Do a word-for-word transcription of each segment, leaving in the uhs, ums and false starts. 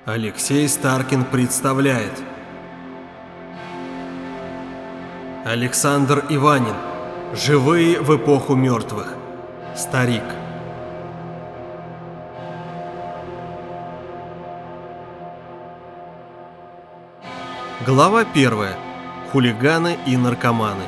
Алексей Старкин представляет. Александр Иванин. Живые в эпоху мертвых. Старик. Глава первая. Хулиганы и наркоманы.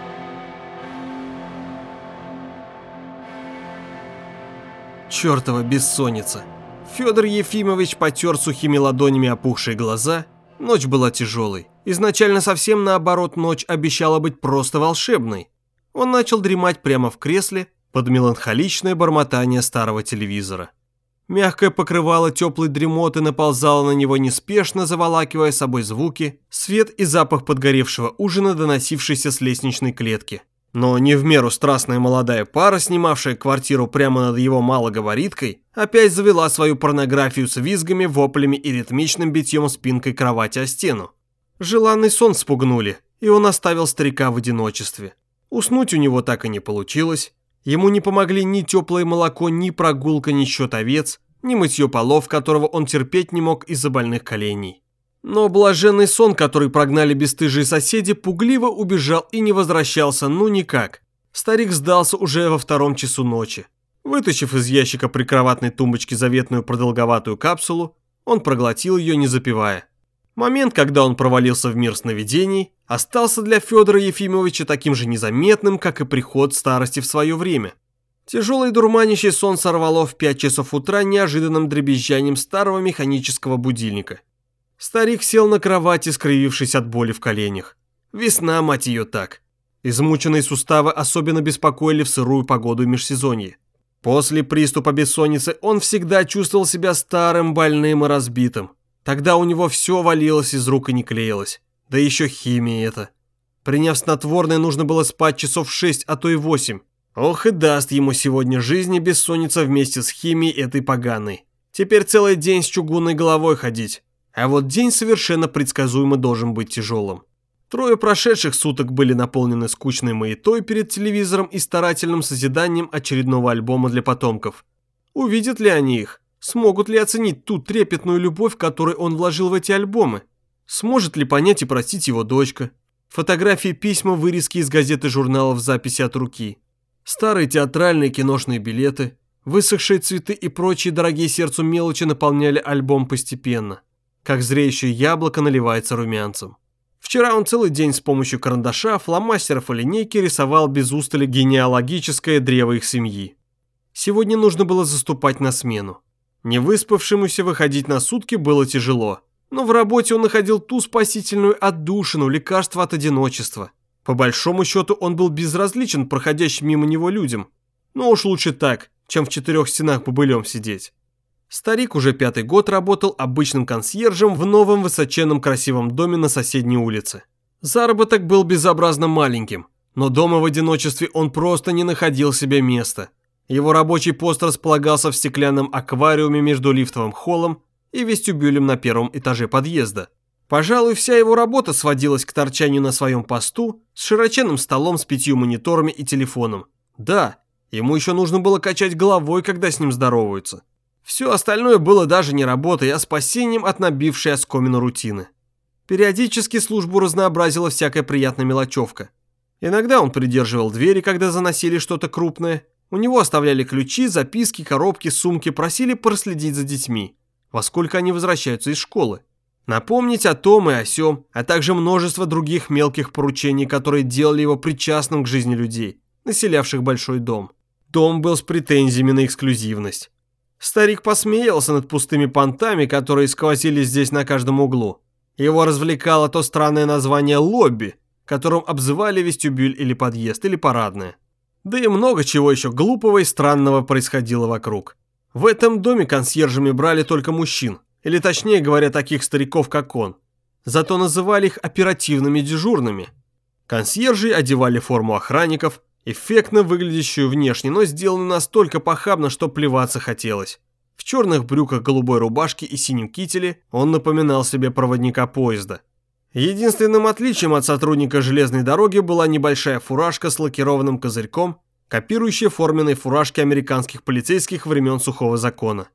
Чёртова бессонница. Федор Ефимович потер сухими ладонями опухшие глаза. Ночь была тяжелой. Изначально совсем наоборот, ночь обещала быть просто волшебной. Он начал дремать прямо в кресле под меланхоличное бормотание старого телевизора. Мягкое покрывало теплой дремоты наползало на него неспешно, заволакивая собой звуки, свет и запах подгоревшего ужина, доносившийся с лестничной клетки. Но не в меру страстная молодая пара, снимавшая квартиру прямо над его малоговориткой, опять завела свою порнографию с визгами, воплями и ритмичным битьем спинкой кровати о стену. Желанный сон спугнули, и он оставил старика в одиночестве. Уснуть у него так и не получилось. Ему не помогли ни теплое молоко, ни прогулка, ни счет овец, ни мытье полов, которого он терпеть не мог из-за больных коленей. Но блаженный сон, который прогнали бесстыжие соседи, пугливо убежал и не возвращался ну никак. Старик сдался уже во втором часу ночи. Вытащив из ящика прикроватной тумбочки заветную продолговатую капсулу, он проглотил ее, не запивая. Момент, когда он провалился в мир сновидений, остался для Федора Ефимовича таким же незаметным, как и приход старости в свое время. Тяжелый дурманящий сон сорвало в пять часов утра неожиданным дребезжанием старого механического будильника. Старик сел на кровати, скривившись от боли в коленях. Весна, мать ее, так. Измученные суставы особенно беспокоили в сырую погоду межсезонья. После приступа бессонницы он всегда чувствовал себя старым, больным и разбитым. Тогда у него все валилось из рук и не клеилось. Да еще химия эта. Приняв снотворное, нужно было спать часов шесть, а то и восемь. Ох и даст ему сегодня жизни бессонница вместе с химией этой поганой. Теперь целый день с чугунной головой ходить. А вот день совершенно предсказуемо должен быть тяжелым. Трое прошедших суток были наполнены скучной маятой перед телевизором и старательным созиданием очередного альбома для потомков. Увидят ли они их? Смогут ли оценить ту трепетную любовь, которую он вложил в эти альбомы? Сможет ли понять и простить его дочка? Фотографии, письма, вырезки из газет и журналов, записи от руки. Старые театральные киношные билеты, высохшие цветы и прочие дорогие сердцу мелочи наполняли альбом постепенно, как зреющее яблоко наливается румянцем. Вчера он целый день с помощью карандаша, фломастеров и линейки рисовал без устали генеалогическое древо их семьи. Сегодня нужно было заступать на смену. Невыспавшемуся выходить на сутки было тяжело, но в работе он находил ту спасительную отдушину, лекарство от одиночества. По большому счету он был безразличен проходящим мимо него людям, но уж лучше так, чем в четырех стенах бобылем сидеть. Старик уже пятый год работал обычным консьержем в новом высоченном красивом доме на соседней улице. Заработок был безобразно маленьким, но дома в одиночестве он просто не находил себе места. Его рабочий пост располагался в стеклянном аквариуме между лифтовым холлом и вестибюлем на первом этаже подъезда. Пожалуй, вся его работа сводилась к торчанию на своем посту с широченным столом с пятью мониторами и телефоном. Да, ему еще нужно было качать головой, когда с ним здороваются. Все остальное было даже не работой, а спасением от набившей оскомину рутины. Периодически службу разнообразила всякая приятная мелочевка. Иногда он придерживал двери, когда заносили что-то крупное. У него оставляли ключи, записки, коробки, сумки, просили проследить за детьми, во сколько они возвращаются из школы. Напомнить о том и о сём, а также множество других мелких поручений, которые делали его причастным к жизни людей, населявших большой дом. Дом был с претензиями на эксклюзивность. Старик посмеялся над пустыми понтами, которые сквозили здесь на каждом углу. Его развлекало то странное название «лобби», которым обзывали вестибюль или подъезд, или парадное. Да и много чего еще глупого и странного происходило вокруг. В этом доме консьержами брали только мужчин, или точнее говоря, таких стариков, как он. Зато называли их оперативными дежурными. Консьержи одевали форму охранников, эффектно выглядящую внешне, но сделанную настолько похабно, что плеваться хотелось. В черных брюках, голубой рубашке и синем кителе он напоминал себе проводника поезда. Единственным отличием от сотрудника железной дороги была небольшая фуражка с лакированным козырьком, копирующая форменные фуражки американских полицейских времен сухого закона.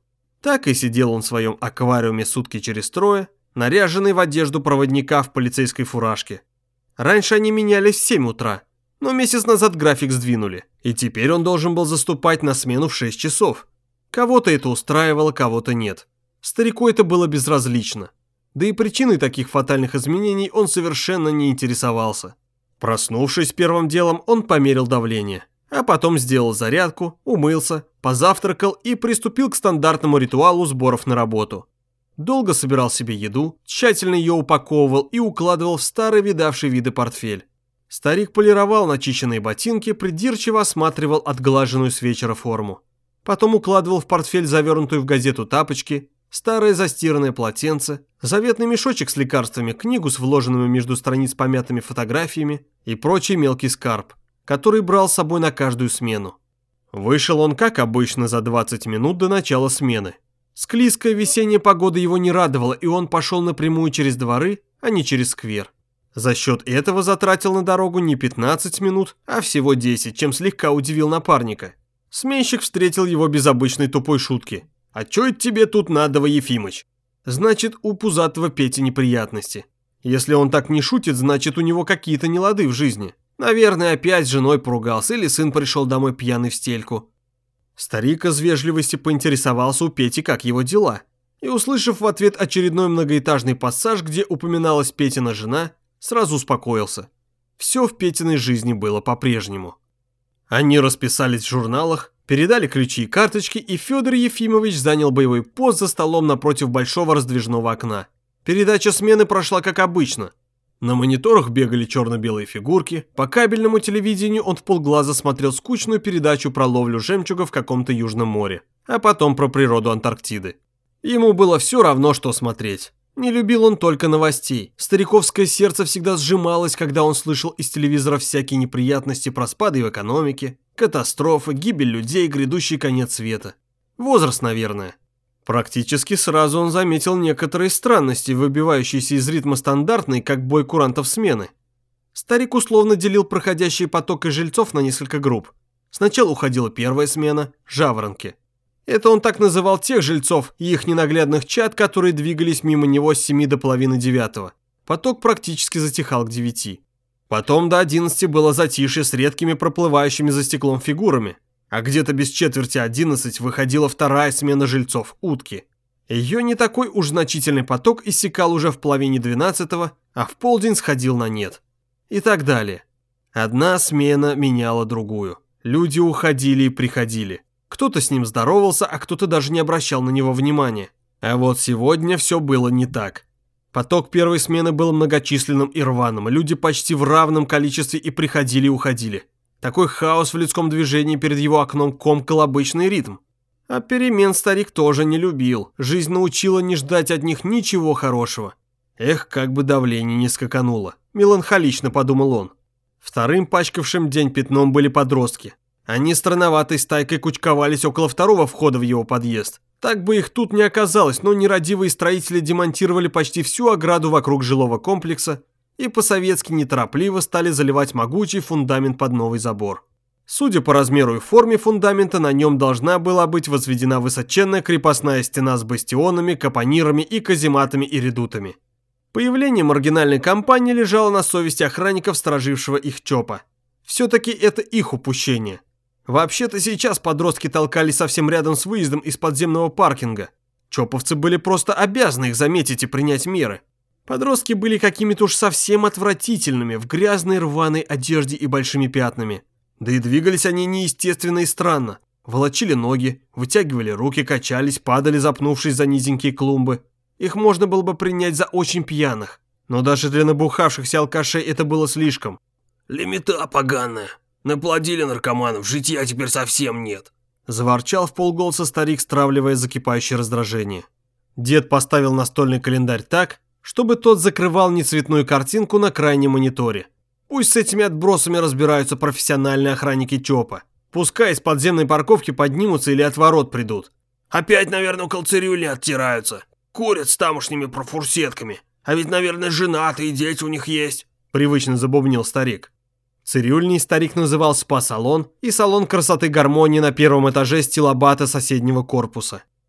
Так и сидел он в своем аквариуме сутки через трое, наряженный в одежду проводника в полицейской фуражке. Раньше они менялись в семь утра, но месяц назад график сдвинули, и теперь он должен был заступать на смену в шесть часов. Кого-то это устраивало, кого-то нет. Старику это было безразлично. Да и причиной таких фатальных изменений он совершенно не интересовался. Проснувшись первым делом, он померил давление, а потом сделал зарядку, умылся, позавтракал и приступил к стандартному ритуалу сборов на работу. Долго собирал себе еду, тщательно ее упаковывал и укладывал в старый видавший виды портфель. Старик полировал начищенные ботинки, придирчиво осматривал отглаженную с вечера форму. Потом укладывал в портфель завернутую в газету тапочки, старое застиранное полотенце, заветный мешочек с лекарствами, книгу с вложенными между страниц помятыми фотографиями и прочий мелкий скарб, который брал с собой на каждую смену. Вышел он, как обычно, за двадцать минут до начала смены. Склизкая весенняя погода его не радовала, и он пошел напрямую через дворы, а не через сквер. За счет этого затратил на дорогу не пятнадцать минут, а всего десять, чем слегка удивил напарника. Сменщик встретил его без обычной тупой шутки. «А чё это тебе тут надо, Ефимыч?» Значит, у пузатого Пети неприятности. Если он так не шутит, значит, у него какие-то нелады в жизни. Наверное, опять с женой поругался, или сын пришел домой пьяный в стельку. Старик из вежливости поинтересовался у Пети, как его дела. И, услышав в ответ очередной многоэтажный пассаж, где упоминалась Петина жена, сразу успокоился. Все в Петиной жизни было по-прежнему. Они расписались в журналах, передали ключи и карточки, и Федор Ефимович занял боевой пост за столом напротив большого раздвижного окна. Передача смены прошла как обычно. На мониторах бегали черно-белые фигурки, по кабельному телевидению он вполглаза смотрел скучную передачу про ловлю жемчуга в каком-то Южном море, а потом про природу Антарктиды. Ему было все равно, что смотреть. Не любил он только новостей. Стариковское сердце всегда сжималось, когда он слышал из телевизора всякие неприятности про спады в экономике, катастрофы, гибель людей, грядущий конец света. Возраст, наверное. Практически сразу он заметил некоторые странности, выбивающиеся из ритма стандартной, как бой курантов смены. Старик условно делил проходящий поток из жильцов на несколько групп. Сначала уходила первая смена – жаворонки. Это он так называл тех жильцов и их ненаглядных чад, которые двигались мимо него с семи до половины девятого. Поток практически затихал к девяти. Потом до одиннадцати было затишье с редкими проплывающими за стеклом фигурами. А где-то без четверти одиннадцать выходила вторая смена жильцов, утки. Ее не такой уж значительный поток иссякал уже в половине двенадцатого, а в полдень сходил на нет. И так далее. Одна смена меняла другую. Люди уходили и приходили. Кто-то с ним здоровался, а кто-то даже не обращал на него внимания. А вот сегодня все было не так. Поток первой смены был многочисленным и рваным. Люди почти в равном количестве и приходили и уходили. Такой хаос в людском движении перед его окном комкал обычный ритм. А перемен старик тоже не любил. Жизнь научила не ждать от них ничего хорошего. Эх, как бы давление не скакануло. Меланхолично подумал он. Вторым пачкавшим день пятном были подростки. Они странноватой стайкой кучковались около второго входа в его подъезд. Так бы их тут не оказалось, но нерадивые строители демонтировали почти всю ограду вокруг жилого комплекса и по-советски неторопливо стали заливать могучий фундамент под новый забор. Судя по размеру и форме фундамента, на нем должна была быть возведена высоченная крепостная стена с бастионами, капонирами и казематами и редутами. Появление маргинальной компании лежало на совести охранников, сторожившего их ЧОПа. Все-таки это их упущение. Вообще-то сейчас подростки толкались совсем рядом с выездом из подземного паркинга. ЧОПовцы были просто обязаны их заметить и принять меры. Подростки были какими-то уж совсем отвратительными, в грязной рваной одежде и большими пятнами. Да и двигались они неестественно и странно. Волочили ноги, вытягивали руки, качались, падали, запнувшись за низенькие клумбы. Их можно было бы принять за очень пьяных. Но даже для набухавшихся алкашей это было слишком. «Лимита поганая. Наплодили наркоманов, житья теперь совсем нет», – заворчал в полголоса старик, стравливая закипающее раздражение. Дед поставил настольный календарь так, чтобы тот закрывал нецветную картинку на крайнем мониторе. Пусть с этими отбросами разбираются профессиональные охранники ЧОПа. Пускай из подземной парковки поднимутся или от ворот придут. «Опять, наверное, около цирюльни оттираются. Курят с тамошними профурсетками. А ведь, наверное, женатые дети у них есть», – привычно забубнил старик. Цирюльней старик называл спа-салон и салон красоты гармонии на первом этаже стилобата соседнего корпуса.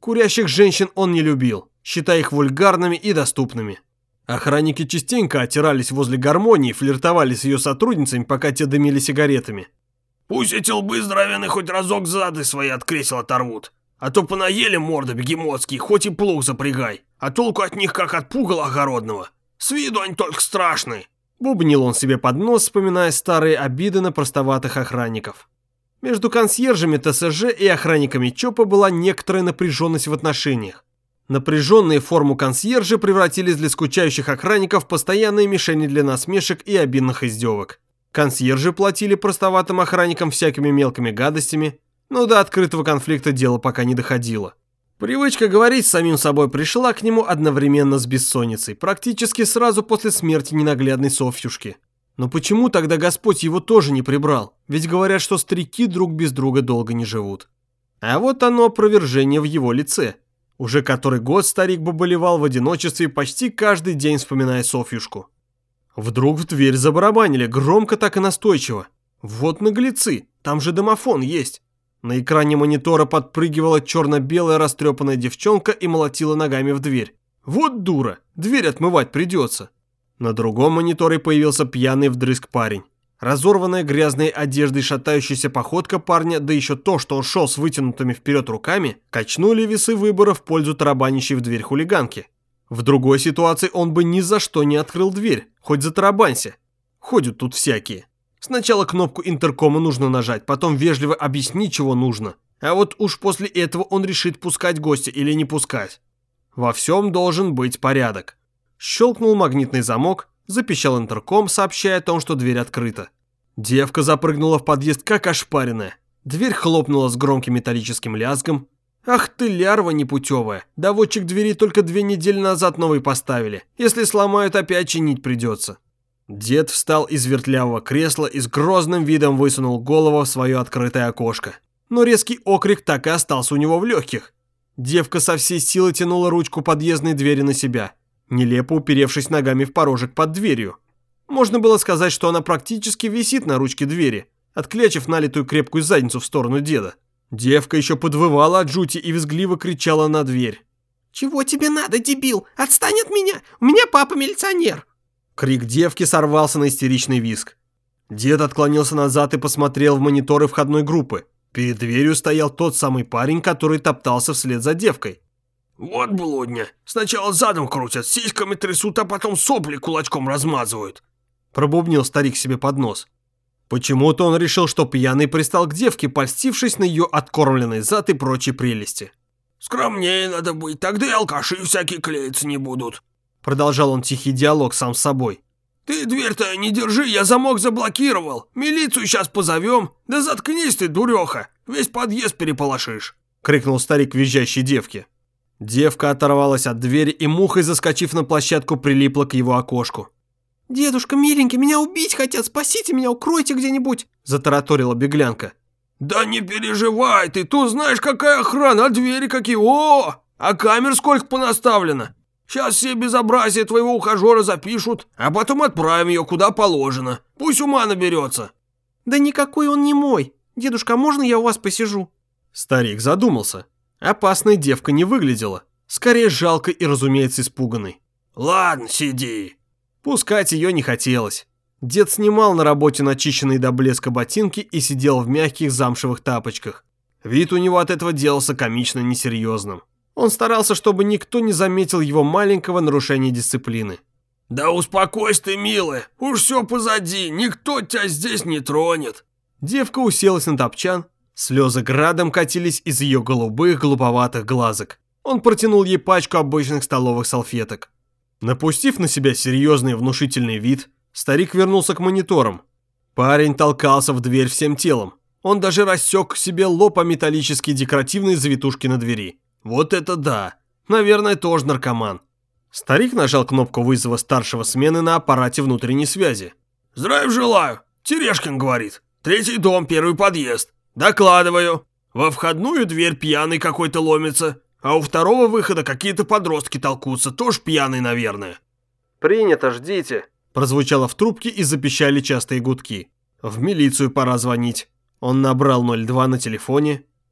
Курящих женщин он не любил, считая их вульгарными и доступными. Охранники частенько отирались возле гармонии и флиртовали с ее сотрудницами, пока те дымили сигаретами. «Пусть эти лбы здоровенные хоть разок зады свои от кресел оторвут. А то понаели морды бегемотские, хоть и плуг запрягай. А толку от них как от пугала огородного. С виду они только страшные». Бубнил он себе под нос, вспоминая старые обиды на простоватых охранников. Между консьержами ТСЖ и охранниками ЧОПа была некоторая напряженность в отношениях. Напряженные в форму консьержи превратились для скучающих охранников в постоянные мишени для насмешек и обидных издевок. Консьержи платили простоватым охранникам всякими мелкими гадостями, но до открытого конфликта дело пока не доходило. Привычка говорить с самим собой пришла к нему одновременно с бессонницей, практически сразу после смерти ненаглядной Софьюшки. Но почему тогда Господь его тоже не прибрал? Ведь говорят, что старики друг без друга долго не живут. А вот оно опровержение в его лице. Уже который год старик боболевал в одиночестве, почти каждый день вспоминая Софьюшку. Вдруг в дверь забарабанили, громко так и настойчиво. Вот наглецы, там же домофон есть. На экране монитора подпрыгивала черно-белая растрепанная девчонка и молотила ногами в дверь. Вот дура, дверь отмывать придется. На другом мониторе появился пьяный вдрызг парень. Разорванная грязной одеждой шатающаяся походка парня, да еще то, что он шел с вытянутыми вперед руками, качнули весы выбора в пользу тарабанящей в дверь хулиганки. В другой ситуации он бы ни за что не открыл дверь, хоть затарабанься. Ходят тут всякие. Сначала кнопку интеркома нужно нажать, потом вежливо объяснить, чего нужно. А вот уж после этого он решит, пускать гостя или не пускать. Во всем должен быть порядок. Щелкнул магнитный замок, запищал интерком, сообщая о том, что дверь открыта. Девка запрыгнула в подъезд, как ошпаренная. Дверь хлопнула с громким металлическим лязгом. Ах ты, лярва непутевая. Доводчик двери только две недели назад новый поставили. Если сломают, опять чинить придется. Дед встал из вертлявого кресла и с грозным видом высунул голову в свое открытое окошко. Но резкий окрик так и остался у него в легких. Девка со всей силы тянула ручку подъездной двери на себя, нелепо уперевшись ногами в порожек под дверью. Можно было сказать, что она практически висит на ручке двери, отклячив налитую крепкую задницу в сторону деда. Девка еще подвывала от жути и визгливо кричала на дверь. «Чего тебе надо, дебил? Отстань от меня! У меня папа милиционер!» Крик девки сорвался на истеричный визг. Дед отклонился назад и посмотрел в мониторы входной группы. Перед дверью стоял тот самый парень, который топтался вслед за девкой. «Вот блудня. Сначала задом крутят, сиськами трясут, а потом сопли кулачком размазывают», — пробубнил старик себе под нос. Почему-то он решил, что пьяный пристал к девке, польстившись на ее откормленный зад и прочие прелести. «Скромнее надо быть, тогда и алкаши всякие клеиться не будут», — продолжал он тихий диалог сам с собой. «Ты дверь-то не держи, я замок заблокировал. Милицию сейчас позовем. Да заткнись ты, дуреха, весь подъезд переполошишь», — крикнул старик визжащей девке. Девка оторвалась от двери и, мухой заскочив на площадку, прилипла к его окошку. «Дедушка, миленький, меня убить хотят, спасите меня, укройте где-нибудь», — затараторила беглянка. «Да не переживай ты, тут знаешь, какая охрана, а двери какие, о, а камер сколько понаставлено. Сейчас все безобразия твоего ухажера запишут, а потом отправим ее куда положено, пусть ума наберется». «Да никакой он не мой, дедушка, можно я у вас посижу?» Старик задумался. Опасной девка не выглядела, скорее жалко и, разумеется, испуганной. «Ладно, сиди». Пускать ее не хотелось. Дед снимал на работе начищенные до блеска ботинки и сидел в мягких замшевых тапочках. Вид у него от этого делался комично несерьезным. Он старался, чтобы никто не заметил его маленького нарушения дисциплины. «Да успокойся ты, милая, уж все позади, никто тебя здесь не тронет». Девка уселась на топчан, слезы градом катились из ее голубых глуповатых глазок. Он протянул ей пачку обычных столовых салфеток. Напустив на себя серьезный внушительный вид, старик вернулся к мониторам. Парень толкался в дверь всем телом. Он даже рассек себе лоб о металлические декоративные завитушки на двери. Вот это да! Наверное, тоже наркоман. Старик нажал кнопку вызова старшего смены на аппарате внутренней связи. «Здравия желаю! Терешкин говорит. Третий дом, первый подъезд. Докладываю. Во входную дверь пьяный какой-то ломится. А у второго выхода какие-то подростки толкутся, тоже пьяные, наверное». «Принято, ждите», – прозвучало в трубке и запищали частые гудки. «В милицию пора звонить». Он набрал ноль два на телефоне.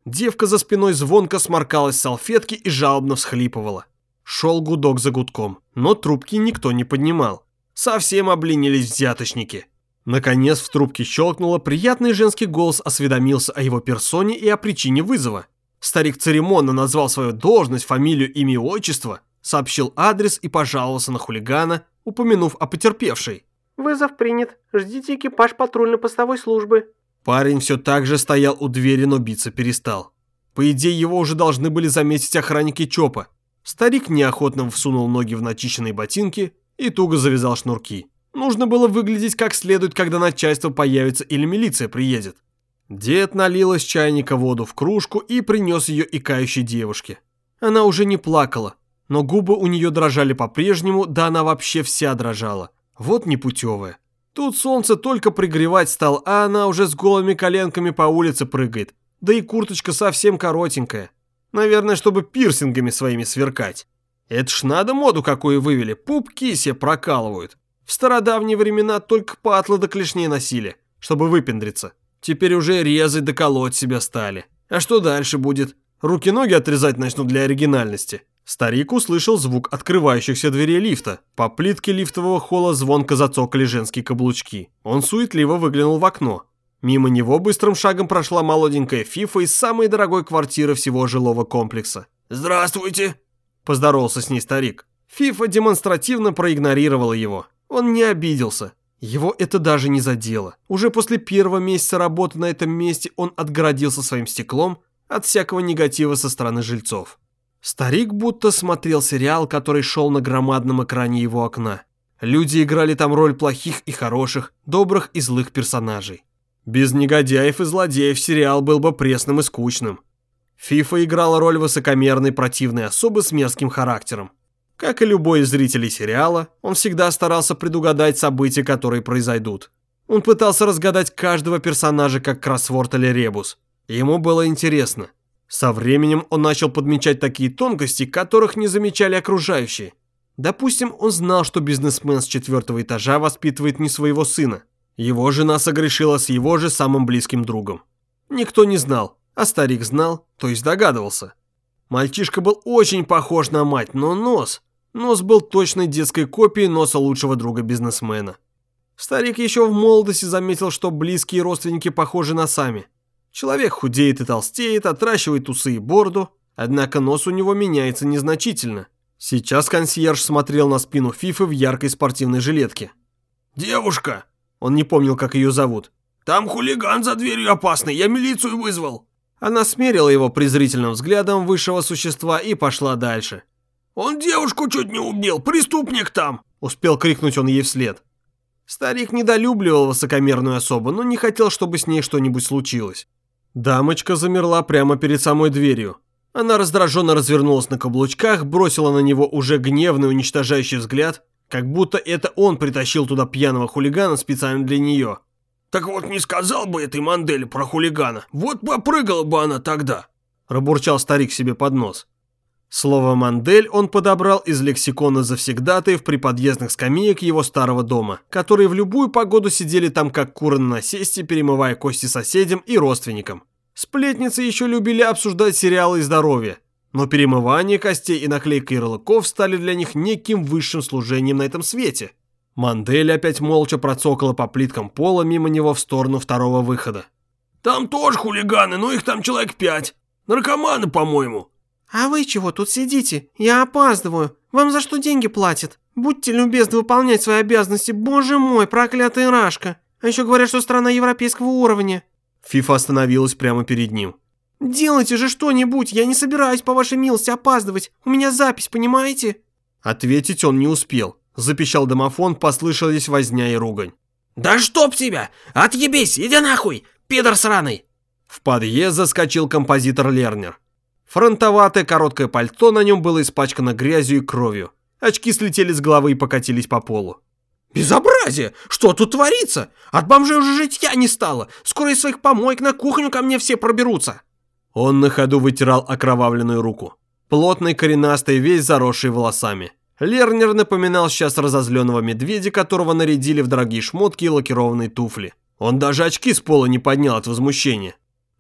Девка за спиной звонко сморкалась в салфетки и жалобно всхлипывала. Шел гудок за гудком, но трубки никто не поднимал. Совсем обленились взяточники. Наконец в трубке щелкнуло, приятный женский голос осведомился о его персоне и о причине вызова. Старик церемонно назвал свою должность, фамилию, имя и отчество, сообщил адрес и пожаловался на хулигана, упомянув о потерпевшей. «Вызов принят. Ждите экипаж патрульно-постовой службы». Парень все так же стоял у двери, но биться перестал. По идее, его уже должны были заметить охранники ЧОПа. Старик неохотно всунул ноги в начищенные ботинки и туго завязал шнурки. Нужно было выглядеть как следует, когда начальство появится или милиция приедет. Дед налил из чайника воду в кружку и принес ее икающей девушке. Она уже не плакала, но губы у нее дрожали по-прежнему, да она вообще вся дрожала. Вот непутевая. Тут солнце только пригревать стало, а она уже с голыми коленками по улице прыгает. Да и курточка совсем коротенькая. Наверное, чтобы пирсингами своими сверкать. Это ж надо моду какую вывели, пупки себе прокалывают. В стародавние времена только патлы да клешни носили, чтобы выпендриться. Теперь уже резать да колоть себя стали. А что дальше будет? Руки-ноги отрезать начнут для оригинальности. Старик услышал звук открывающихся дверей лифта. По плитке лифтового холла звонко зацокали женские каблучки. Он суетливо выглянул в окно. Мимо него быстрым шагом прошла молоденькая Фифа из самой дорогой квартиры всего жилого комплекса. «Здравствуйте!» – поздоровался с ней старик. Фифа демонстративно проигнорировала его. Он не обиделся. Его это даже не задело. Уже после первого месяца работы на этом месте он отгородился своим стеклом от всякого негатива со стороны жильцов. Старик будто смотрел сериал, который шел на громадном экране его окна. Люди играли там роль плохих и хороших, добрых и злых персонажей. Без негодяев и злодеев сериал был бы пресным и скучным. Фифа играла роль высокомерной противной особы с мерзким характером. Как и любой из зрителей сериала, он всегда старался предугадать события, которые произойдут. Он пытался разгадать каждого персонажа как кроссворд или ребус. Ему было интересно. Со временем он начал подмечать такие тонкости, которых не замечали окружающие. Допустим, он знал, что бизнесмен с четвертого этажа воспитывает не своего сына. Его жена согрешила с его же самым близким другом. Никто не знал, а старик знал, то есть догадывался. Мальчишка был очень похож на мать, но нос... Нос был точной детской копией носа лучшего друга бизнесмена. Старик еще в молодости заметил, что близкие родственники похожи носами. Человек худеет и толстеет, отращивает усы и бороду, однако нос у него меняется незначительно. Сейчас консьерж смотрел на спину Фифы в яркой спортивной жилетке. «Девушка!» Он не помнил, как ее зовут. «Там хулиган за дверью опасный, я милицию вызвал!» Она смерила его презрительным взглядом высшего существа и пошла дальше. «Он девушку чуть не убил, преступник там!» Успел крикнуть он ей вслед. Старик недолюбливал высокомерную особу, но не хотел, чтобы с ней что-нибудь случилось. Дамочка замерла прямо перед самой дверью. Она раздраженно развернулась на каблучках, бросила на него уже гневный уничтожающий взгляд, как будто это он притащил туда пьяного хулигана специально для нее. «Так вот не сказал бы этой Мандели про хулигана, вот попрыгала бы она тогда!» Пробурчал старик себе под нос. Слово «мандель» он подобрал из лексикона завсегдатаев при подъездных скамеек его старого дома, которые в любую погоду сидели там как куры на насесте, перемывая кости соседям и родственникам. Сплетницы еще любили обсуждать сериалы и здоровье, но перемывание костей и наклейка ярлыков стали для них неким высшим служением на этом свете. Мандель опять молча процокала по плиткам пола мимо него в сторону второго выхода. «Там тоже хулиганы, но их там человек пять. Наркоманы, по-моему». «А вы чего тут сидите? Я опаздываю. Вам за что деньги платят? Будьте любезны выполнять свои обязанности. Боже мой, проклятая Рашка. А еще говорят, что страна европейского уровня». Фифа остановилась прямо перед ним. «Делайте же что-нибудь. Я не собираюсь, по вашей милости, опаздывать. У меня запись, понимаете?» Ответить он не успел. Запищал домофон, послышались возня и ругань. «Да чтоб тебя! Отъебись! Иди нахуй, пидор сраный!» В подъезд заскочил композитор Лернер. Фронтоватое короткое пальто на нем было испачкано грязью и кровью. Очки слетели с головы и покатились по полу. «Безобразие! Что тут творится? От бомжей уже житья не стало. Скоро из своих помоек на кухню ко мне все проберутся». Он на ходу вытирал окровавленную руку. Плотный, коренастый, весь заросший волосами. Лернер напоминал сейчас разозленного медведя, которого нарядили в дорогие шмотки и лакированные туфли. Он даже очки с пола не поднял от возмущения.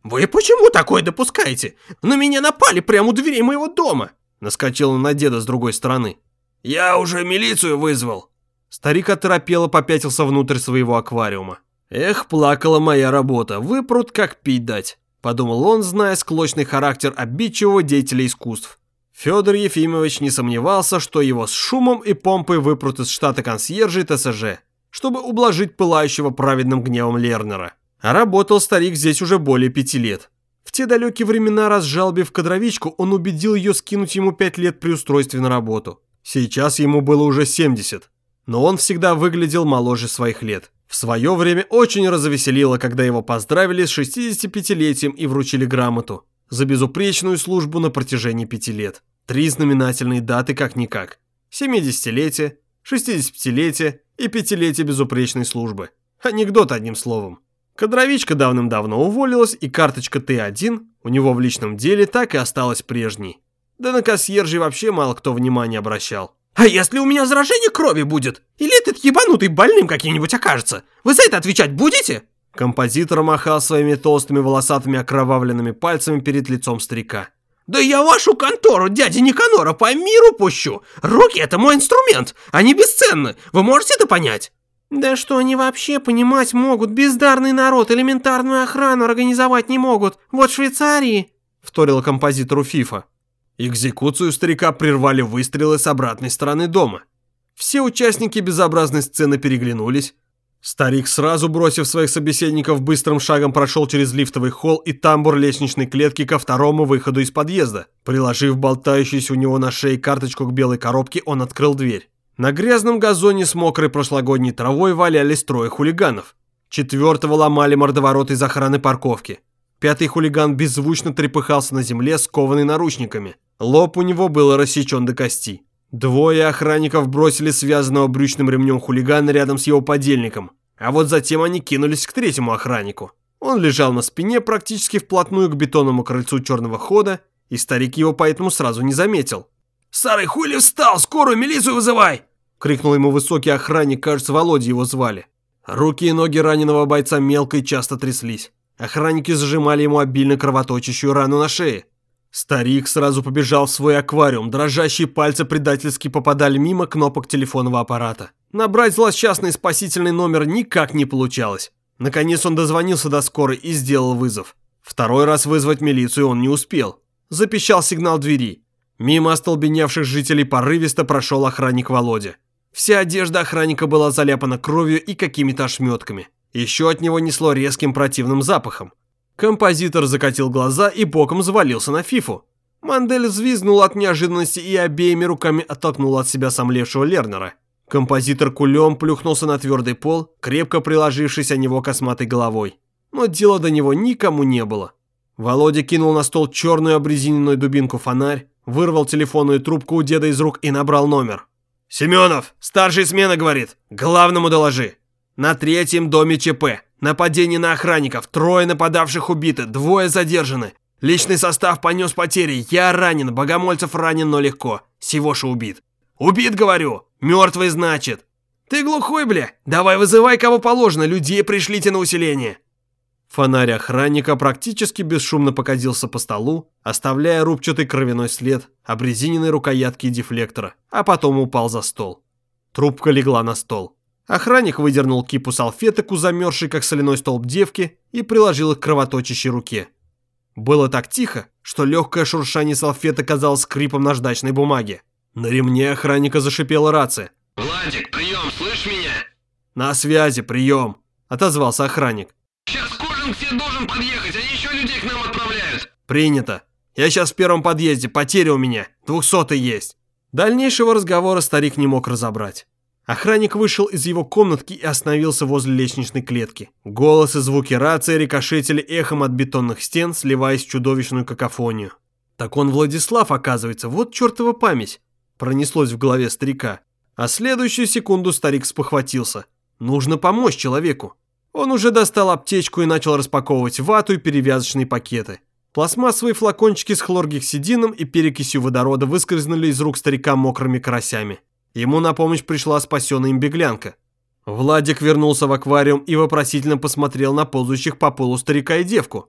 «Вы почему такое допускаете? На меня напали прямо у дверей моего дома!» Наскочил он на деда с другой стороны. «Я уже милицию вызвал». Старик оторопело попятился внутрь своего аквариума. «Эх, плакала моя работа, выпрут как пить дать», подумал он, зная склочный характер обидчивого деятеля искусств. Федор Ефимович не сомневался, что его с шумом и помпой выпрут из штата консьержей ТСЖ, чтобы ублажить пылающего праведным гневом Лернера. А работал старик здесь уже более пяти лет. В те далекие времена, разжалобив кадровичку, он убедил ее скинуть ему пять лет при устройстве на работу. Сейчас ему было уже семьдесят. Но он всегда выглядел моложе своих лет. В свое время очень развеселило, когда его поздравили с шестидесятипятилетием и вручили грамоту за безупречную службу на протяжении пяти лет. Три знаменательные даты как-никак. семидесятилетие, шестидесятипятилетие и пятилетие безупречной службы. Анекдот одним словом. Кадровичка давным-давно уволилась, и карточка Т один у него в личном деле так и осталась прежней. Да на консьержей вообще мало кто внимания обращал. «А если у меня заражение крови будет? Или этот ебанутый больным каким-нибудь окажется? Вы за это отвечать будете?» Композитор махал своими толстыми волосатыми окровавленными пальцами перед лицом старика. «Да я вашу контору, дяди Никанора, по миру пущу! Руки — это мой инструмент, они бесценны, вы можете это понять?» «Да что они вообще понимать могут? Бездарный народ, элементарную охрану организовать не могут. Вот в Швейцарии», — вторила композитору Фифа. Экзекуцию старика прервали выстрелы с обратной стороны дома. Все участники безобразной сцены переглянулись. Старик, сразу бросив своих собеседников, быстрым шагом прошел через лифтовый холл и тамбур лестничной клетки ко второму выходу из подъезда. Приложив болтающуюся у него на шее карточку к белой коробке, он открыл дверь. На грязном газоне с мокрой прошлогодней травой валялись трое хулиганов. Четвертого ломали мордоворот из охраны парковки. Пятый хулиган беззвучно трепыхался на земле, скованный наручниками. Лоб у него был рассечен до кости. Двое охранников бросили связанного брючным ремнем хулигана рядом с его подельником, а вот затем они кинулись к третьему охраннику. Он лежал на спине практически вплотную к бетонному крыльцу черного хода, и старик его поэтому сразу не заметил. «Старый хули встал, скорую милицию вызывай!» — крикнул ему высокий охранник, кажется, Володя его звали. Руки и ноги раненого бойца мелко и часто тряслись. Охранники зажимали ему обильно кровоточащую рану на шее. Старик сразу побежал в свой аквариум, дрожащие пальцы предательски попадали мимо кнопок телефонного аппарата. Набрать злосчастный спасительный номер никак не получалось. Наконец он дозвонился до скорой и сделал вызов. Второй раз вызвать милицию он не успел. Запищал сигнал двери. Мимо остолбеневших жителей порывисто прошел охранник Володя. Вся одежда охранника была заляпана кровью и какими-то ошметками. Еще от него несло резким противным запахом. Композитор закатил глаза и боком завалился на Фифу. Мандель взвизгнул от неожиданности и обеими руками оттолкнул от себя сомлевшего Лернера. Композитор кулем плюхнулся на твердый пол, крепко приложившись о него косматой головой. Но дела до него никому не было. Володя кинул на стол черную обрезиненную дубинку фонарь, вырвал телефонную трубку у деда из рук и набрал номер. «Семенов, старшая смена говорит, главному доложи. На третьем доме ЧП. Нападение на охранников, трое нападавших убиты, двое задержаны. Личный состав понес потери, я ранен, Богомольцев ранен, но легко. Сивоша убит. Убит, говорю, мертвый значит. Ты глухой, бля, давай вызывай кого положено, людей пришлите на усиление». Фонарь охранника практически бесшумно покатился по столу, оставляя рубчатый кровяной след обрезиненной рукоятки дефлектора, а потом упал за стол. Трубка легла на стол. Охранник выдернул кипу салфеток у замерзшей, как соляной столб девки, и приложил их к кровоточащей руке. Было так тихо, что легкое шуршание салфеток казалось скрипом наждачной бумаги. На ремне охранника зашипела рация. «Владик, прием, слышь меня?» «На связи, прием», — отозвался охранник. «Сейчас Кожин все должен подъехать, они еще людей к нам отправляют». «Принято. Я сейчас в первом подъезде, потери у меня, двухсотый есть». Дальнейшего разговора старик не мог разобрать. Охранник вышел из его комнатки и остановился возле лестничной клетки. Голос и звуки рации рикошетили эхом от бетонных стен, сливаясь в чудовищную какофонию. Так он Владислав, оказывается, вот чертова память. Пронеслось в голове старика. А следующую секунду старик спохватился. Нужно помочь человеку. Он уже достал аптечку и начал распаковывать вату и перевязочные пакеты. Пластмассовые флакончики с хлоргексидином и перекисью водорода выскользнули из рук старика мокрыми карасями. Ему на помощь пришла спасенная им беглянка. Владик вернулся в аквариум и вопросительно посмотрел на ползающих по полу старика и девку.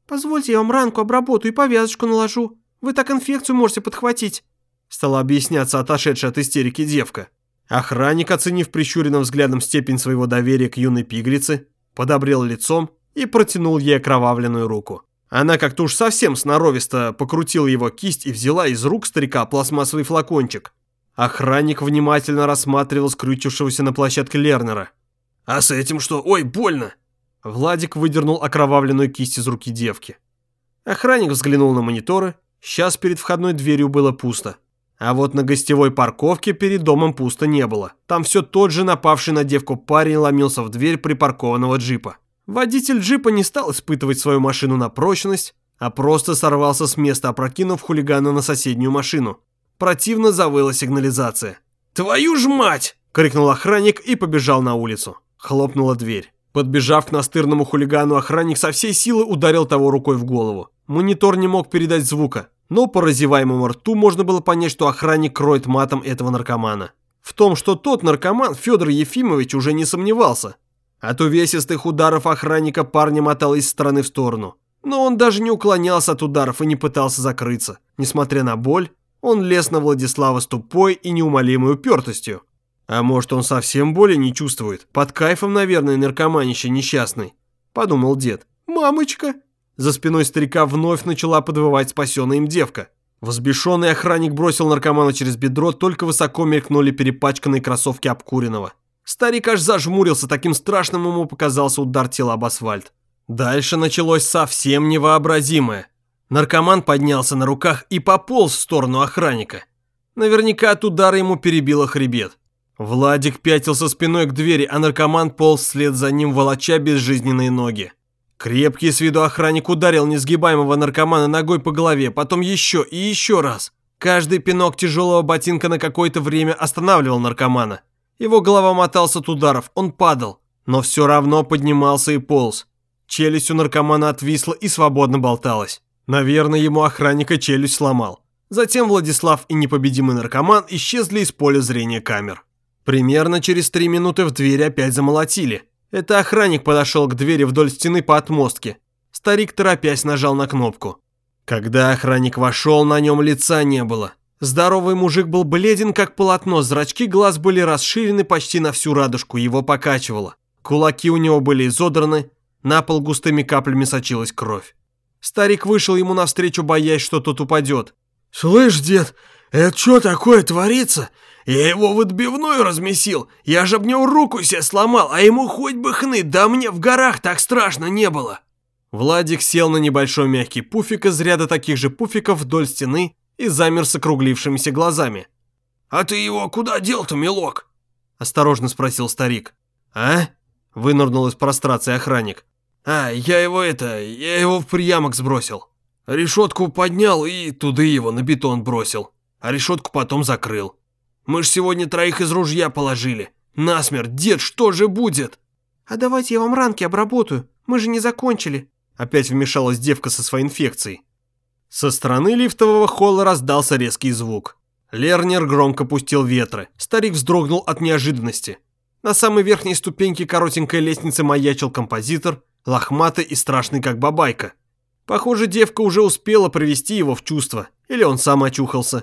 Позвольте, я вам ранку обработаю и повязочку наложу. Вы так инфекцию можете подхватить. Стала объясняться отошедшая от истерики девка. Охранник, оценив прищуренным взглядом степень своего доверия к юной пиглице, подобрел лицом и протянул ей окровавленную руку. Она как-то уж совсем сноровисто покрутила его кисть и взяла из рук старика пластмассовый флакончик. Охранник внимательно рассматривал скрючившегося на площадке Лернера. «А с этим что? Ой, больно!» Владик выдернул окровавленную кисть из руки девки. Охранник взглянул на мониторы. Сейчас перед входной дверью было пусто. А вот на гостевой парковке перед домом пусто не было. Там все тот же напавший на девку парень ломился в дверь припаркованного джипа. Водитель джипа не стал испытывать свою машину на прочность, а просто сорвался с места, опрокинув хулигана на соседнюю машину. Противно завыла сигнализация. «Твою ж мать!» — крикнул охранник и побежал на улицу. Хлопнула дверь. Подбежав к настырному хулигану, охранник со всей силы ударил того рукой в голову. Монитор не мог передать звука, но по разеваемому рту можно было понять, что охранник кроет матом этого наркомана. В том, что тот наркоман, Федор Ефимович уже не сомневался. От увесистых ударов охранника парня мотало из стороны в сторону. Но он даже не уклонялся от ударов и не пытался закрыться. Несмотря на боль, он лез на Владислава с тупой и неумолимой упертостью. А может, он совсем боли не чувствует? Под кайфом, наверное, наркоманище несчастный, подумал дед. «Мамочка!» За спиной старика вновь начала подвывать спасенная им девка. Взбешенный охранник бросил наркомана через бедро, только высоко мелькнули перепачканные кроссовки обкуренного. Старик аж зажмурился, таким страшным ему показался удар тела об асфальт. Дальше началось совсем невообразимое. Наркоман поднялся на руках и пополз в сторону охранника. Наверняка от удара ему перебило хребет. Владик пятился спиной к двери, а наркоман полз вслед за ним, волоча безжизненные ноги. Крепкий с виду охранник ударил несгибаемого наркомана ногой по голове, потом еще и еще раз. Каждый пинок тяжелого ботинка на какое-то время останавливал наркомана. Его голова моталась от ударов, он падал, но все равно поднимался и полз. Челюсть у наркомана отвисла и свободно болталась. Наверное, ему охранника челюсть сломал. Затем Владислав и непобедимый наркоман исчезли из поля зрения камер. Примерно через три минуты в дверь опять замолотили. Это охранник подошел к двери вдоль стены по отмостке. Старик, торопясь, нажал на кнопку. Когда охранник вошел, на нем лица не было. Здоровый мужик был бледен, как полотно, зрачки глаз были расширены почти на всю радужку, его покачивало. Кулаки у него были изодраны, на пол густыми каплями сочилась кровь. Старик вышел ему навстречу, боясь, что тот упадет. «Слышь, дед, это что такое творится? Я его в отбивную размесил, я же об него руку себе сломал, а ему хоть бы хны, да мне в горах так страшно не было». Владик сел на небольшой мягкий пуфик из ряда таких же пуфиков вдоль стены и замер с округлившимися глазами. «А ты его куда дел-то, милок?» – осторожно спросил старик. «А?» – вынырнул из прострации охранник. «А, я его это, я его в приямок сбросил. Решетку поднял и туды его на бетон бросил, а решетку потом закрыл. Мы ж сегодня троих из ружья положили. Насмерть, дед, что же будет?» «А давайте я вам ранки обработаю, мы же не закончили». Опять вмешалась девка со своей инфекцией. Со стороны лифтового холла раздался резкий звук. Лернер громко пустил ветры. Старик вздрогнул от неожиданности. На самой верхней ступеньке коротенькой лестницы маячил композитор, лохматый и страшный, как бабайка. Похоже, девка уже успела привести его в чувство. Или он сам очухался.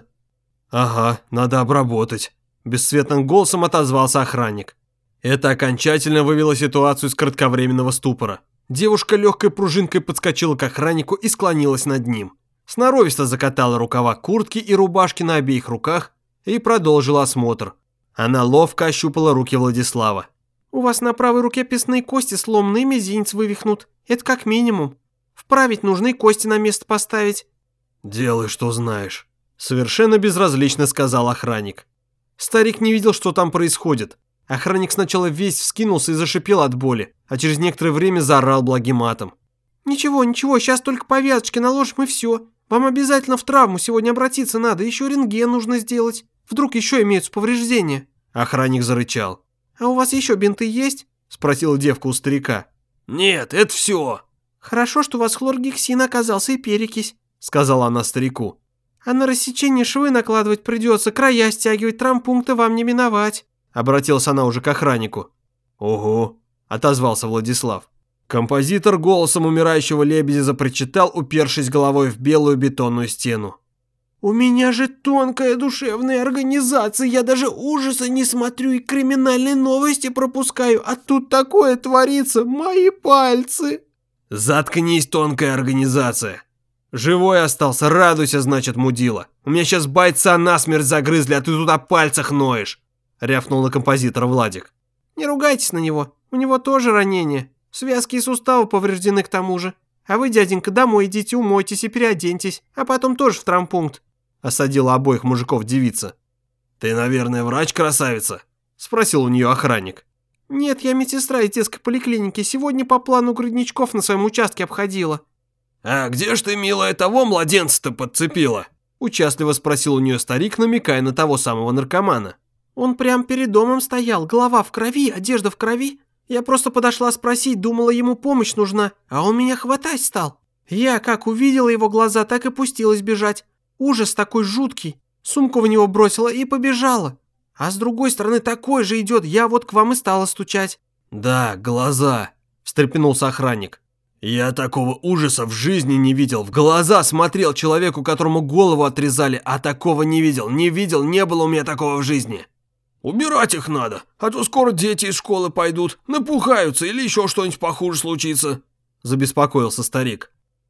«Ага, надо обработать», – бесцветным голосом отозвался охранник. Это окончательно вывело ситуацию из кратковременного ступора. Девушка легкой пружинкой подскочила к охраннику и склонилась над ним. Сноровисто закатала рукава куртки и рубашки на обеих руках и продолжила осмотр. Она ловко ощупала руки Владислава. «У вас на правой руке пястные кости сломаны и мизинец вывихнут. Это как минимум. Вправить нужно и кости на место поставить». «Делай, что знаешь», – совершенно безразлично сказал охранник. Старик не видел, что там происходит. Охранник сначала весь вскинулся и зашипел от боли, а через некоторое время заорал благим матом. «Ничего, ничего, сейчас только повязочки наложим и все. Вам обязательно в травму сегодня обратиться надо, еще рентген нужно сделать. Вдруг еще имеются повреждения». Охранник зарычал. «А у вас еще бинты есть?» – спросила девка у старика. «Нет, это все». «Хорошо, что у вас хлоргексин оказался и перекись», – сказала она старику. «А на рассечение швы накладывать придется, края стягивать, травмпункта вам не миновать». Обратилась она уже к охраннику. «Ого», – отозвался Владислав. Композитор голосом умирающего лебедя запричитал, упершись головой в белую бетонную стену. «У меня же тонкая душевная организация, я даже ужасы не смотрю и криминальные новости пропускаю, а тут такое творится, мои пальцы!» «Заткнись, тонкая организация! Живой остался, радуйся, значит, мудила. У меня сейчас бойца насмерть загрызли, а ты тут о пальцах ноешь!» — рявкнул на композитора Владик. «Не ругайтесь на него, у него тоже ранение, связки и суставы повреждены к тому же. А вы, дяденька, домой идите, умойтесь и переоденьтесь, а потом тоже в травмпункт», — осадила обоих мужиков девица. «Ты, наверное, врач, красавица?» — спросил у нее охранник. «Нет, я медсестра из детской поликлиники, сегодня по плану грудничков на своем участке обходила». «А где ж ты, милая, того младенца-то подцепила?» — участливо спросил у нее старик, намекая на того самого наркомана. «Он прямо перед домом стоял, голова в крови, одежда в крови. Я просто подошла спросить, думала, ему помощь нужна, а он меня хватать стал. Я как увидела его глаза, так и пустилась бежать. Ужас такой жуткий. Сумку в него бросила и побежала. А с другой стороны такой же идет, я вот к вам и стала стучать». «Да, глаза», — встрепенулся охранник. «Я такого ужаса в жизни не видел. В глаза смотрел человеку, которому голову отрезали, а такого не видел. Не видел, не было у меня такого в жизни». «Убирать их надо, а то скоро дети из школы пойдут, напухаются или еще что-нибудь похуже случится», — забеспокоился старик.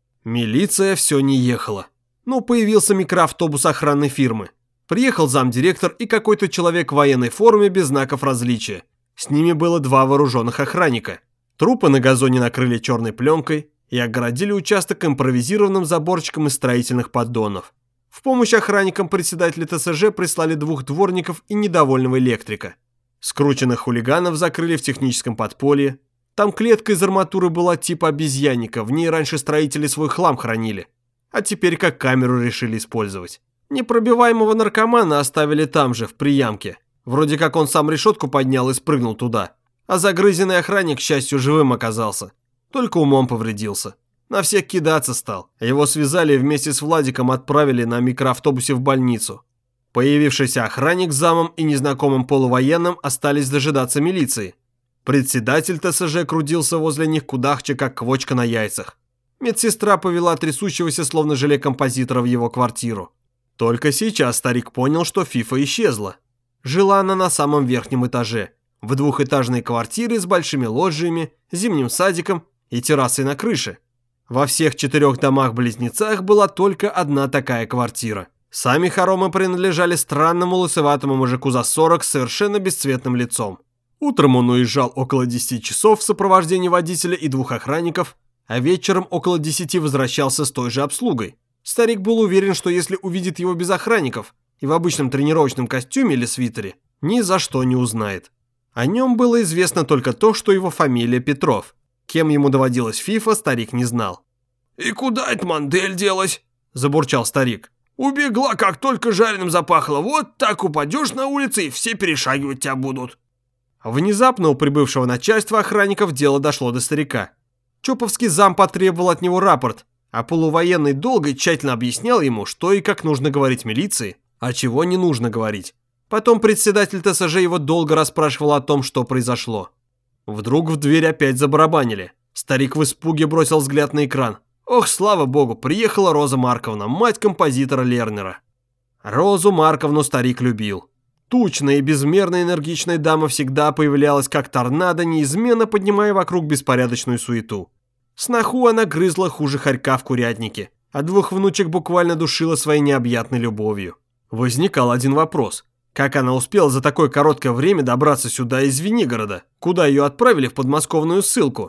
Милиция все не ехала. Но появился микроавтобус охранной фирмы. Приехал замдиректор и какой-то человек в военной форме без знаков различия. С ними было два вооруженных охранника. Трупы на газоне накрыли черной пленкой и огородили участок импровизированным заборчиком из строительных поддонов. В помощь охранникам председатели ТСЖ прислали двух дворников и недовольного электрика. Скрученных хулиганов закрыли в техническом подполье. Там клетка из арматуры была типа обезьянника, в ней раньше строители свой хлам хранили. А теперь как камеру решили использовать. Непробиваемого наркомана оставили там же, в приямке. Вроде как он сам решетку поднял и спрыгнул туда. А загрызенный охранник, к счастью, живым оказался. Только умом повредился. На всех кидаться стал. Его связали и вместе с Владиком отправили на микроавтобусе в больницу. Появившийся охранник с замом и незнакомым полувоенным остались дожидаться милиции. Председатель ТСЖ крутился возле них кудахча, как квочка на яйцах. Медсестра повела трясущегося, словно желе композитора, в его квартиру. Только сейчас старик понял, что Фифа исчезла. Жила она на самом верхнем этаже, в двухэтажной квартире с большими лоджиями, зимним садиком и террасой на крыше. Во всех четырех домах-близнецах была только одна такая квартира. Сами хоромы принадлежали странному лысоватому мужику за сорок с совершенно бесцветным лицом. Утром он уезжал около десяти часов в сопровождении водителя и двух охранников, а вечером около десяти возвращался с той же обслугой. Старик был уверен, что если увидит его без охранников и в обычном тренировочном костюме или свитере, ни за что не узнает. О нем было известно только то, что его фамилия Петров. Кем ему доводилась Фифа, старик не знал. «И куда эта Мандель делась?» – забурчал старик. «Убегла, как только жареным запахло. Вот так упадешь на улице, и все перешагивать тебя будут». Внезапно у прибывшего начальства охранников дело дошло до старика. Чоповский зам потребовал от него рапорт, а полувоенный долго и тщательно объяснял ему, что и как нужно говорить милиции, а чего не нужно говорить. Потом председатель ТСЖ его долго расспрашивал о том, что произошло. Вдруг в дверь опять забарабанили. Старик в испуге бросил взгляд на экран. Ох, слава богу, приехала Роза Марковна, мать композитора Лернера. Розу Марковну старик любил. Тучная и безмерно энергичная дама всегда появлялась как торнадо, неизменно поднимая вокруг беспорядочную суету. Сноху она грызла хуже хорька в курятнике, а двух внучек буквально душила своей необъятной любовью. Возникал один вопрос. Как она успела за такое короткое время добраться сюда из Звенигорода, куда ее отправили в подмосковную ссылку?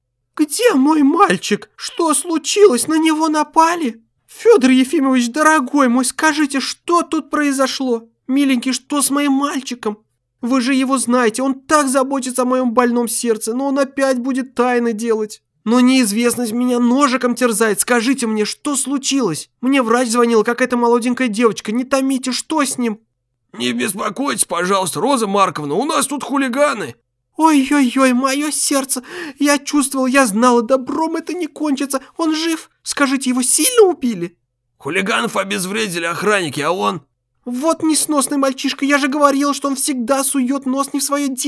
«Где мой мальчик? Что случилось? На него напали? Федор Ефимович, дорогой мой, скажите, что тут произошло? Миленький, что с моим мальчиком? Вы же его знаете, он так заботится о моем больном сердце, но он опять будет тайны делать. Но неизвестность меня ножиком терзает. Скажите мне, что случилось? Мне врач звонил, какая-то молоденькая девочка. Не томите, что с ним?» «Не беспокойтесь, пожалуйста, Роза Марковна, у нас тут хулиганы». «Ой-ой-ой, мое сердце! Я чувствовал, я знала, добром это не кончится. Он жив? Скажите, его сильно убили?» «Хулиганов обезвредили охранники, а он...» «Вот несносный мальчишка, я же говорила, что он всегда сует нос не в свое дело.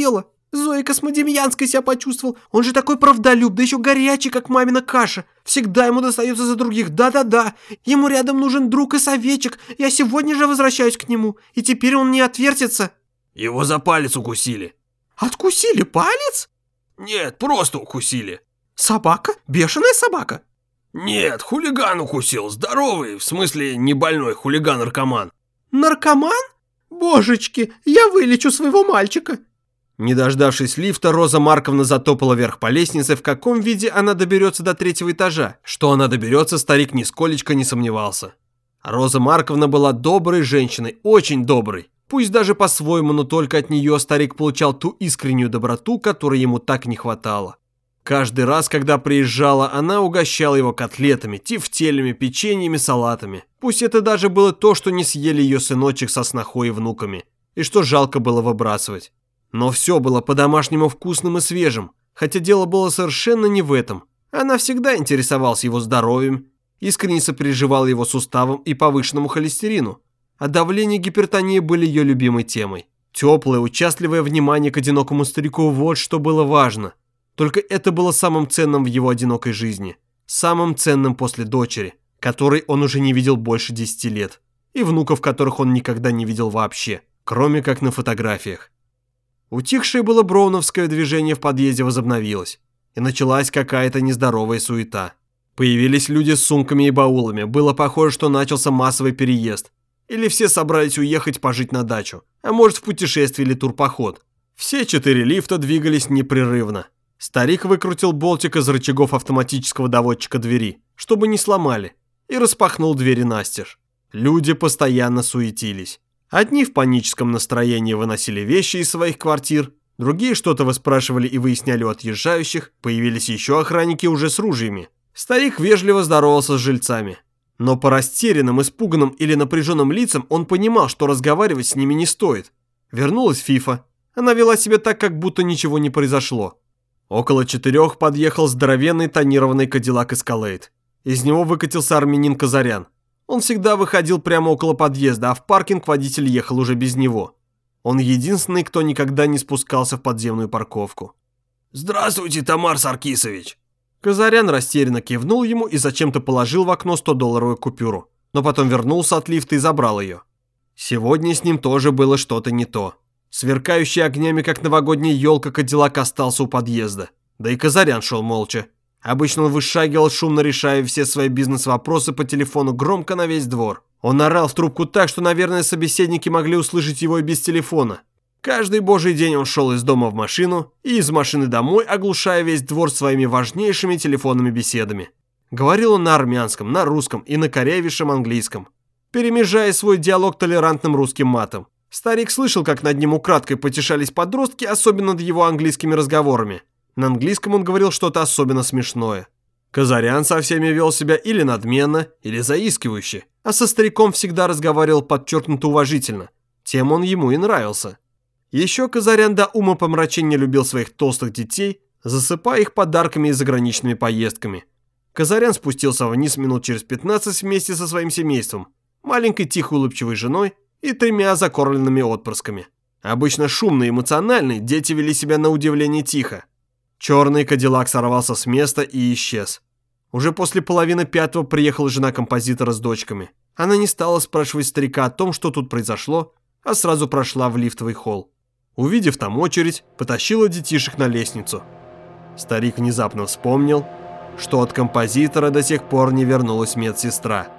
Зоей Космодемьянской себя почувствовал. Он же такой правдолюб, да еще горячий, как мамина каша. Всегда ему достается за других, да-да-да. Ему рядом нужен друг и советчик. Я сегодня же возвращаюсь к нему, и теперь он не отвертится. Его за палец укусили. Откусили палец? Нет, просто укусили. Собака? Бешеная собака? Нет, хулиган укусил, здоровый, в смысле не больной, хулиган-наркоман. Наркоман? Божечки, я вылечу своего мальчика. Не дождавшись лифта, Роза Марковна затопала вверх по лестнице, в каком виде она доберется до третьего этажа. Что она доберется, старик нисколечко не сомневался. Роза Марковна была доброй женщиной, очень доброй. Пусть даже по-своему, но только от нее старик получал ту искреннюю доброту, которой ему так не хватало. Каждый раз, когда приезжала, она угощала его котлетами, тефтелями, печеньями, салатами. Пусть это даже было то, что не съели ее сыночек со снохой и внуками, и что жалко было выбрасывать. Но все было по-домашнему вкусным и свежим, хотя дело было совершенно не в этом. Она всегда интересовалась его здоровьем, искренне сопереживала его суставам и повышенному холестерину, а давление и гипертония были ее любимой темой. Теплое, участливое внимание к одинокому старику – вот что было важно. Только это было самым ценным в его одинокой жизни, самым ценным после дочери, которой он уже не видел больше десяти лет, и внуков, которых он никогда не видел вообще, кроме как на фотографиях. Утихшее было броуновское движение в подъезде возобновилось, и началась какая-то нездоровая суета. Появились люди с сумками и баулами, было похоже, что начался массовый переезд. Или все собрались уехать пожить на дачу, а может в путешествие или турпоход. Все четыре лифта двигались непрерывно. Старик выкрутил болтик из рычагов автоматического доводчика двери, чтобы не сломали, и распахнул двери настежь. Люди постоянно суетились. Одни в паническом настроении выносили вещи из своих квартир, другие что-то выспрашивали и выясняли у отъезжающих, появились еще охранники уже с ружьями. Старик вежливо здоровался с жильцами. Но по растерянным, испуганным или напряженным лицам он понимал, что разговаривать с ними не стоит. Вернулась Фифа. Она вела себя так, как будто ничего не произошло. Около четырех подъехал здоровенный тонированный Кадиллак Эскалейд. Из него выкатился армянин Казарян. Он всегда выходил прямо около подъезда, а в паркинг водитель ехал уже без него. Он единственный, кто никогда не спускался в подземную парковку. «Здравствуйте, Тамар Саркисович!» Казарян растерянно кивнул ему и зачем-то положил в окно сто-долларовую купюру, но потом вернулся от лифта и забрал ее. Сегодня с ним тоже было что-то не то. Сверкающий огнями, как новогодняя елка, Кадиллак остался у подъезда. Да и Казарян шел молча. Обычно он вышагивал, шумно решая все свои бизнес-вопросы по телефону громко на весь двор. Он орал в трубку так, что, наверное, собеседники могли услышать его и без телефона. Каждый божий день он шел из дома в машину и из машины домой, оглушая весь двор своими важнейшими телефонными беседами. Говорил он на армянском, на русском и на корявейшем английском, перемежая свой диалог толерантным русским матом. Старик слышал, как над ним украдкой потешались подростки, особенно над его английскими разговорами. На английском он говорил что-то особенно смешное. Казарян со всеми вел себя или надменно, или заискивающе, а со стариком всегда разговаривал подчеркнуто уважительно. Тем он ему и нравился. Еще Казарян до умопомрачения любил своих толстых детей, засыпая их подарками и заграничными поездками. Казарян спустился вниз минут через пятнадцать вместе со своим семейством, маленькой тихой улыбчивой женой и тремя закормленными отпрысками. Обычно шумные и эмоциональные, дети вели себя на удивление тихо. Черный Кадиллак сорвался с места и исчез. Уже после половины пятого приехала жена композитора с дочками. Она не стала спрашивать старика о том, что тут произошло, а сразу прошла в лифтовый холл. Увидев там очередь, потащила детишек на лестницу. Старик внезапно вспомнил, что от композитора до сих пор не вернулась медсестра.